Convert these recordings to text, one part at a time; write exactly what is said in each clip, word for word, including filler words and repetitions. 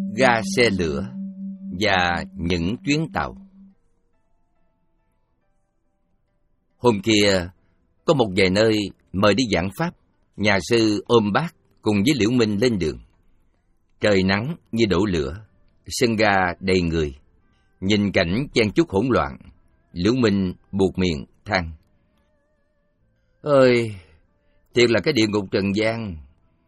ga xe lửa và những chuyến tàu. Hôm kia, có một vài nơi mời đi giảng pháp, nhà sư ôm bác cùng với Liễu Minh lên đường. Trời nắng như đổ lửa, sân ga đầy người. Nhìn cảnh chen chúc hỗn loạn, Liễu Minh buột miệng than: "Ơi, thiệt là cái địa ngục trần gian."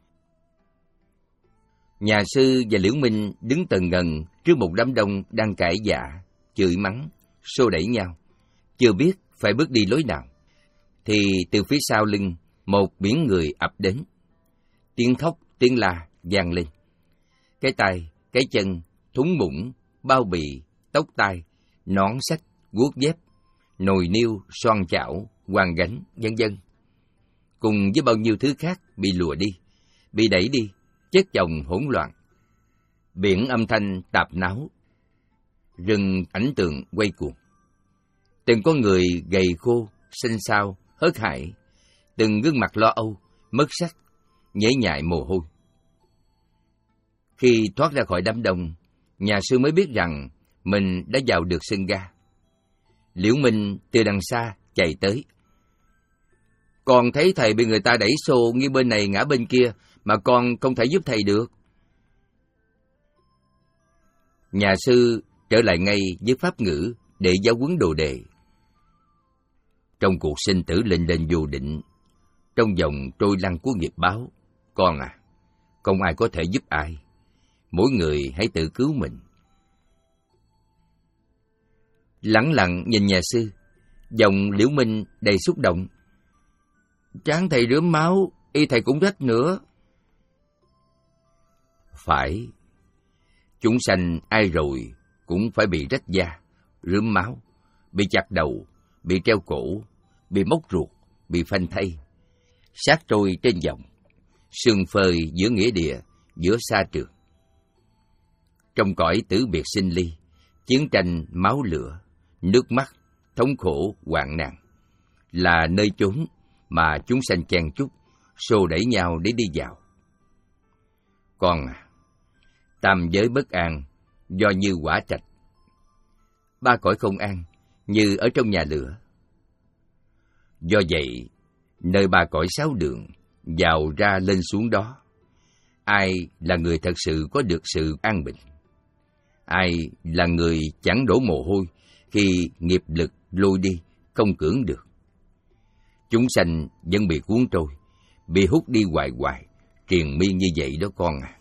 Nhà sư và Liễu Minh đứng tần ngần trước một đám đông đang cãi vã, chửi mắng, xô đẩy nhau, chưa biết phải bước đi lối nào. Thì từ phía sau lưng, một biển người ập đến. Tiếng khóc, tiếng la vang lên. Cái tay, cái chân, thúng muỗng, bao bì, tóc tai, nón xách, guốc dép, nồi niêu, xoan chảo, hoàng gánh, vân vân, cùng với bao nhiêu thứ khác bị lùa đi, bị đẩy đi, chất chồng hỗn loạn. Biển âm thanh tạp náo, rừng ảnh tượng quay cuồng. Từng có người gầy khô, xanh xao, hớt hải, từng gương mặt lo âu, mất sắc, nhễ nhại mồ hôi. Khi thoát ra khỏi đám đông, nhà sư mới biết rằng mình đã vào được sân ga. Liễu Minh từ đằng xa chạy tới. "Con thấy thầy bị người ta đẩy xô nghiêng bên này ngã bên kia, mà con không thể giúp thầy được." Nhà sư trở lại ngay với pháp ngữ để giáo huấn đồ đệ. Trong cuộc sinh tử lênh đênh vô định, trong dòng trôi lăn của nghiệp báo, con à, không ai có thể giúp ai. Mỗi người hãy tự cứu mình. Lẳng lặng nhìn nhà sư, giọng Liễu Minh đầy xúc động. "Trán thầy rớm máu, y thầy cũng rách nữa." Phải, chúng sanh ai rồi cũng phải bị rách da, rớm máu, bị chặt đầu, bị treo cổ, bị móc ruột, bị phanh thây, xác trôi trên dòng, sương phơi giữa nghĩa địa, giữa sa trường. Trong cõi tử biệt sinh ly, chiến tranh máu lửa, nước mắt, thống khổ, hoạn nạn, là nơi chốn mà chúng sanh chen chúc, xô đẩy nhau để đi vào. Con à, tam giới bất an, do như quả trạch. Ba cõi không an, như ở trong nhà lửa. Do vậy, nơi ba cõi sáu đường, vào ra lên xuống đó, ai là người thật sự có được sự an bình? Ai là người chẳng đổ mồ hôi khi nghiệp lực lôi đi, không cưỡng được? Chúng sanh vẫn bị cuốn trôi, bị hút đi hoài hoài, triền miên như vậy đó con à.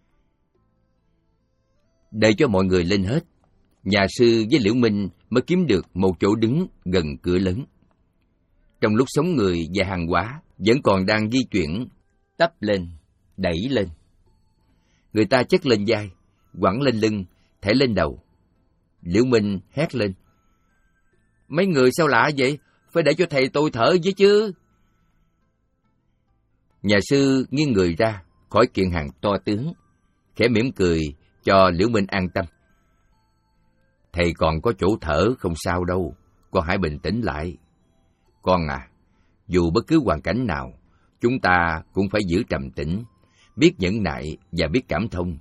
Đợi cho mọi người lên hết, nhà sư với Liễu Minh mới kiếm được một chỗ đứng gần cửa lớn. Trong lúc sống người và hàng hóa vẫn còn đang di chuyển, tấp lên, đẩy lên. Người ta chất lên vai, quẳng lên lưng, thảy lên đầu. Liễu Minh hét lên: "Mấy người sao lạ vậy? Phải để cho thầy tôi thở với chứ." Nhà sư nghiêng người ra khỏi kiện hàng to tướng, khẽ mỉm cười cho Liễu Minh an tâm. "Thầy còn có chỗ thở không sao đâu, con hãy bình tĩnh lại. Con à, dù bất cứ hoàn cảnh nào, chúng ta cũng phải giữ trầm tĩnh, biết nhẫn nại và biết cảm thông."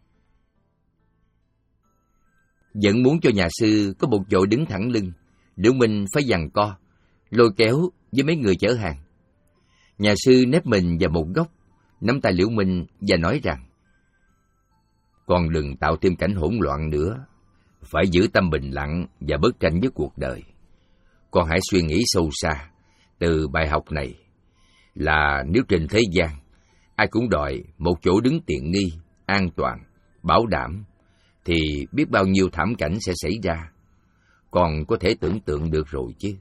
Vẫn muốn cho nhà sư có một chỗ đứng thẳng lưng, Liễu Minh phải giằng co, lôi kéo với mấy người chở hàng. Nhà sư nép mình vào một góc, nắm tay Liễu Minh và nói rằng: "Con đừng tạo thêm cảnh hỗn loạn nữa, phải giữ tâm bình lặng và bớt tranh với cuộc đời. Con hãy suy nghĩ sâu xa từ bài học này, là nếu trên thế gian ai cũng đòi một chỗ đứng tiện nghi, an toàn, bảo đảm, thì biết bao nhiêu thảm cảnh sẽ xảy ra. Con có thể tưởng tượng được rồi chứ."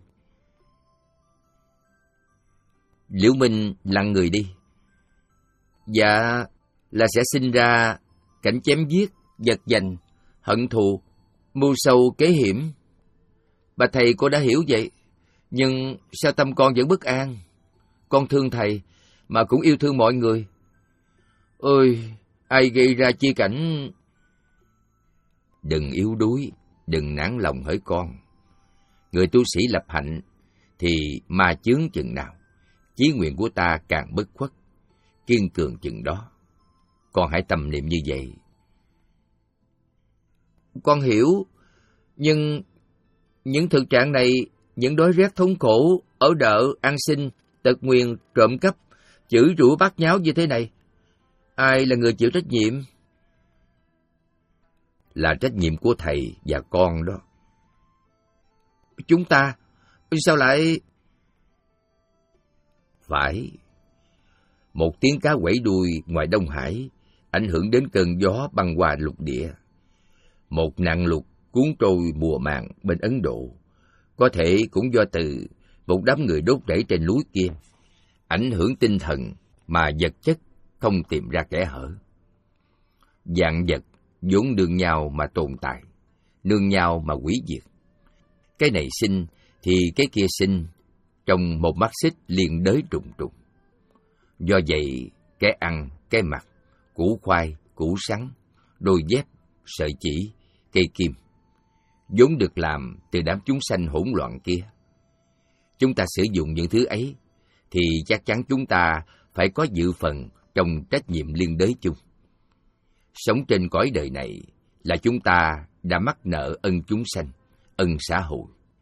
Liễu Minh lặng người đi. "Dạ, là sẽ sinh ra cảnh chém giết, giật giành, hận thù, mưu sâu kế hiểm. Bà thầy cô đã hiểu vậy, nhưng sao tâm con vẫn bất an? Con thương thầy, mà cũng yêu thương mọi người. Ôi, ai gây ra chi cảnh..." "Đừng yếu đuối, đừng nản lòng hỡi con. Người tu sĩ lập hạnh thì ma chướng chừng nào, chí nguyện của ta càng bất khuất, kiên cường chừng đó. Con hãy tâm niệm như vậy." Con hiểu, nhưng những thực trạng này, những đói rét thống khổ, ở đợ, ăn xin, tật nguyền, trộm cắp, chửi rủa bát nháo như thế này, ai là người chịu trách nhiệm? Là trách nhiệm của thầy và con đó. Chúng ta, sao lại... Phải. Một tiếng cá quẩy đuôi ngoài Đông Hải ảnh hưởng đến cơn gió băng qua lục địa. Một nạn lụt cuốn trôi mùa màng bên Ấn Độ, có thể cũng do từ một đám người đốt rẫy trên núi kia, ảnh hưởng tinh thần mà vật chất không tìm ra kẽ hở. Vạn vật vốn nương nhau mà tồn tại, nương nhau mà hủy diệt. Cái này sinh thì cái kia sinh, trong một mắt xích liên đới trùng trùng. Do vậy, cái ăn, cái mặc, củ khoai, củ sắn, đôi dép, sợi chỉ, cây kim, vốn được làm từ đám chúng sanh hỗn loạn kia. Chúng ta sử dụng những thứ ấy, thì chắc chắn chúng ta phải có dự phần trong trách nhiệm liên đới chung. Sống trên cõi đời này là chúng ta đã mắc nợ ân chúng sanh, ân xã hội.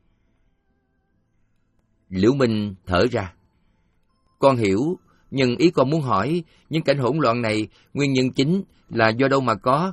Liễu Minh thở ra. Con hiểu, nhưng ý con muốn hỏi, những cảnh hỗn loạn này, nguyên nhân chính là do đâu mà có?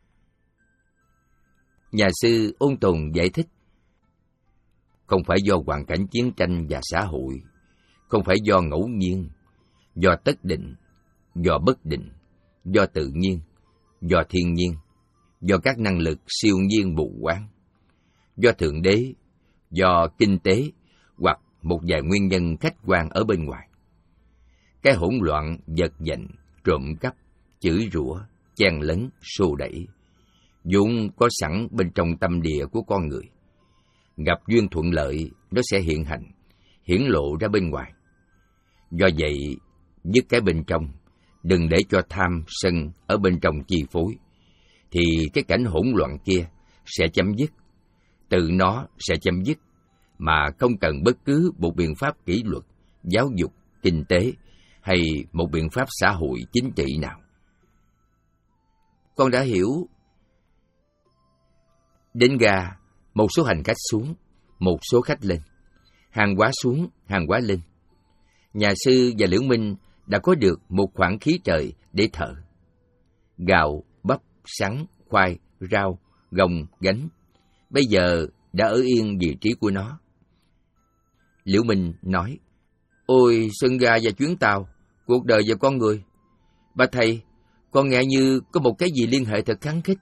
Nhà sư Ôn Tồn giải thích. Không phải do hoàn cảnh chiến tranh và xã hội, không phải do ngẫu nhiên, do tất định, do bất định, do tự nhiên, do thiên nhiên, do các năng lực siêu nhiên mù quáng, do Thượng Đế, do kinh tế, hoặc một vài nguyên nhân khách quan ở bên ngoài. Cái hỗn loạn vật vạnh, trộm cắp, chửi rủa, chen lấn, xô đẩy, vốn có sẵn bên trong tâm địa của con người. Gặp duyên thuận lợi, nó sẽ hiện hành, hiển lộ ra bên ngoài. Do vậy, dứt cái bên trong, đừng để cho tham, sân ở bên trong chi phối, thì cái cảnh hỗn loạn kia sẽ chấm dứt. Tự nó sẽ chấm dứt, mà không cần bất cứ một biện pháp kỷ luật, giáo dục, kinh tế hay một biện pháp xã hội chính trị nào. Con đã hiểu. Đến ga, một số hành khách xuống, một số khách lên. Hàng hóa xuống, hàng hóa lên. Nhà sư và Liễu Minh đã có được một khoảng khí trời để thở. Gạo, bắp, sắn, khoai, rau, gồng, gánh, bây giờ đã ở yên vị trí của nó. Liễu Minh nói, ôi, sân ga và chuyến tàu, cuộc đời và con người. Bà thầy, con nghe như có một cái gì liên hệ thật khăng khít.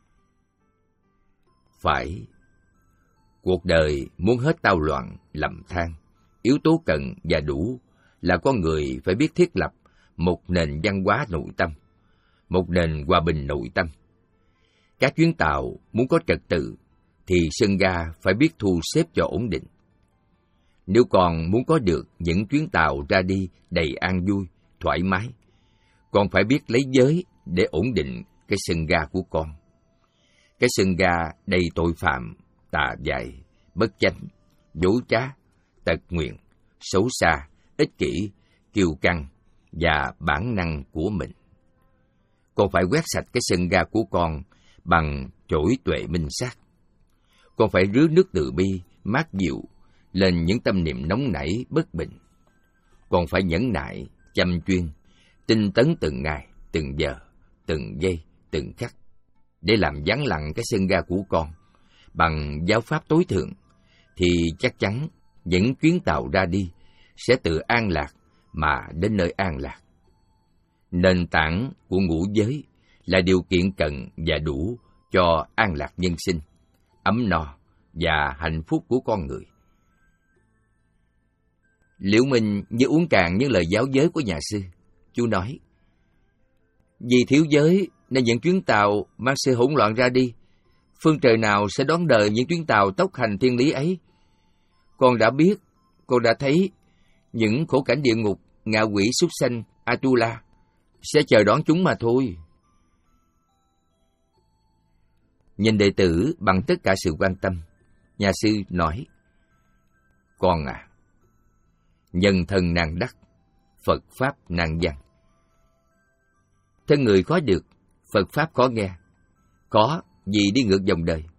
Phải. Cuộc đời muốn hết tao loạn, lầm than, yếu tố cần và đủ là con người phải biết thiết lập một nền văn hóa nội tâm, một nền hòa bình nội tâm. Các chuyến tàu muốn có trật tự, thì sân ga phải biết thu xếp cho ổn định. Nếu còn muốn có được những chuyến tàu ra đi đầy an vui, thoải mái, con phải biết lấy giới để ổn định cái sân ga của con. Cái sân ga đầy tội phạm, tà dại, bất chánh, dối trá, tật nguyền, xấu xa, ích kỷ, kiêu căng và bản năng của mình. Con phải quét sạch cái sân ga của con bằng chổi tuệ minh sát. Con phải rưới nước từ bi, mát dịu lên những tâm niệm nóng nảy, bất bình. Con phải nhẫn nại, chăm chuyên, tinh tấn từng ngày, từng giờ, từng giây, từng khắc, để làm vắng lặng cái sân ga của con bằng giáo pháp tối thượng, thì chắc chắn những chuyến tàu ra đi sẽ tự an lạc mà đến nơi an lạc. Nền tảng của ngũ giới là điều kiện cần và đủ cho an lạc nhân sinh, ấm no và hạnh phúc của con người. Liễu Minh như uống cạn những lời giáo giới của nhà sư. Chú nói, vì thiếu giới nên những chuyến tàu mang sự hỗn loạn ra đi. Phương trời nào sẽ đón đời những chuyến tàu tốc hành thiên lý ấy? Con đã biết, con đã thấy những khổ cảnh địa ngục, ngạ quỷ súc sanh, Atula sẽ chờ đón chúng mà thôi. Nhìn đệ tử bằng tất cả sự quan tâm, nhà sư nói, con à, nhân thân nan đắc, Phật Pháp nan văn. Thân người có được, Phật Pháp có nghe. Có vì đi ngược dòng đời.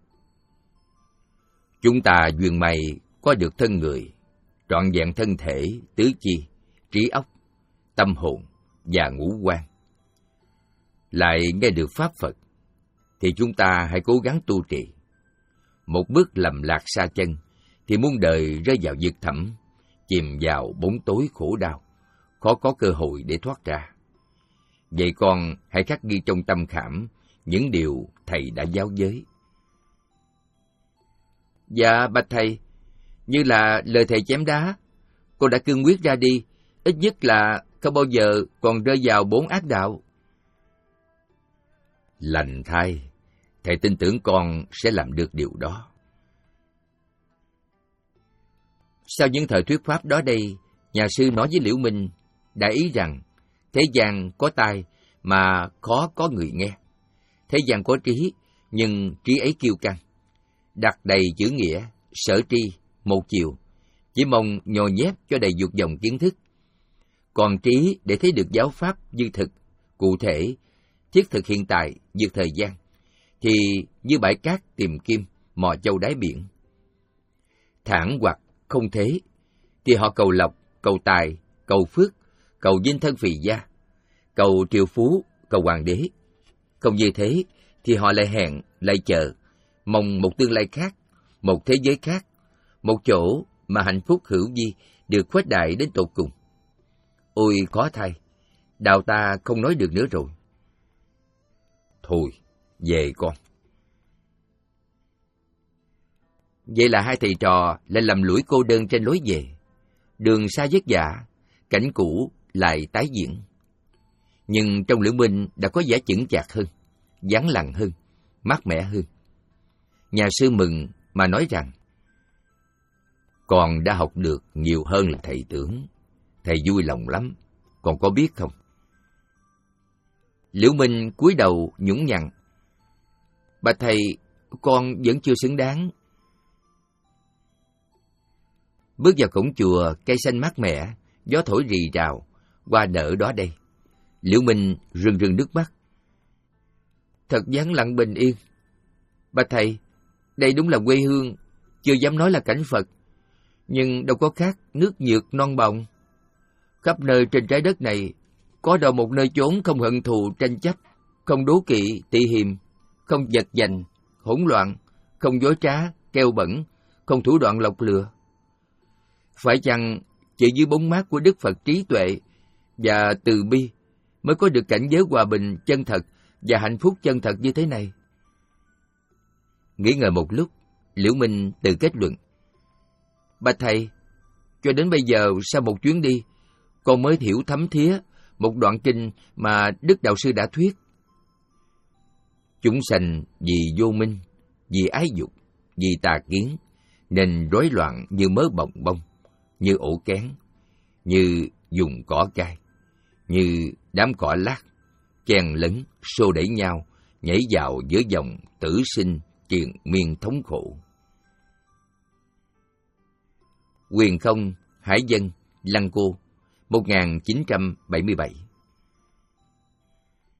Chúng ta duyên may có được thân người, trọn vẹn thân thể, tứ chi, trí óc, tâm hồn và ngũ quan. Lại nghe được Pháp Phật, thì chúng ta hãy cố gắng tu trì. Một bước lầm lạc xa chân, thì muôn đời rơi vào vực thẳm, chìm vào bóng tối khổ đau, khó có cơ hội để thoát ra. Vậy con hãy khắc ghi trong tâm khảm những điều thầy đã giáo giới. Dạ, bạch thầy, như là lời thầy chém đá, con đã cương quyết ra đi, ít nhất là không bao giờ còn rơi vào bốn ác đạo. Lành thay, thầy tin tưởng con sẽ làm được điều đó. Sau những thời thuyết pháp đó đây, nhà sư nói với Liễu Minh, đã ý rằng thế gian có tai mà khó có người nghe. Thế gian có trí, nhưng trí ấy kiêu căng, đặt đầy chữ nghĩa, sở tri, một chiều, chỉ mong nhồi nhét cho đầy dục vọng kiến thức. Còn trí để thấy được giáo pháp như thực, cụ thể, thiết thực hiện tại, vượt thời gian, thì như bãi cát tìm kim, mò châu đáy biển. Thẳng hoặc không thế, thì họ cầu lộc, cầu tài, cầu phước, cầu vinh thân phì gia, cầu triệu phú, cầu hoàng đế. Không như thế, thì họ lại hẹn, lại chờ, mong một tương lai khác, một thế giới khác, một chỗ mà hạnh phúc hữu vi được khuếch đại đến tột cùng. Ôi khó thay, đạo ta không nói được nữa rồi. Thôi, về con. Vậy là hai thầy trò lại lầm lũi cô đơn trên lối về. Đường xa vất vả, cảnh cũ lại tái diễn. Nhưng trong Liễu Minh đã có vẻ chững chạc hơn, vắng lặng hơn, mát mẻ hơn. Nhà sư mừng mà nói rằng, con đã học được nhiều hơn là thầy tưởng. Thầy vui lòng lắm, con có biết không? Liễu Minh cúi đầu nhún nhằn. Bạch thầy, con vẫn chưa xứng đáng. Bước vào cổng chùa, cây xanh mát mẻ, gió thổi rì rào, hoa nở đó đây. Liễu Minh rưng rưng nước mắt. Thật vắng lặng bình yên. Bạch thầy, đây đúng là quê hương, chưa dám nói là cảnh Phật, nhưng đâu có khác nước nhược non bồng. Khắp nơi trên trái đất này, có đâu một nơi chốn không hận thù tranh chấp, không đố kỵ tị hiềm, không giật giành, hỗn loạn, không dối trá, keo bẩn, không thủ đoạn lọc lừa. Phải chăng chỉ dưới bóng mát của Đức Phật trí tuệ và từ bi mới có được cảnh giới hòa bình chân thật và hạnh phúc chân thật như thế này? Nghĩ ngợi một lúc, Liễu Minh tự kết luận. Bạch thầy, cho đến bây giờ sau một chuyến đi, con mới hiểu thấm thía một đoạn kinh mà Đức Đạo Sư đã thuyết. Chúng sanh vì vô minh, vì ái dục, vì tà kiến, nên rối loạn như mớ bồng bông, như ổ kén, như dùng cỏ cay, như đám cỏ lát, chen lấn, xô đẩy nhau, nhảy vào giữa dòng tử sinh triền miên thống khổ. Quyền Không, Hải Dân, Lăng Cô, một nghìn chín trăm bảy mươi bảy.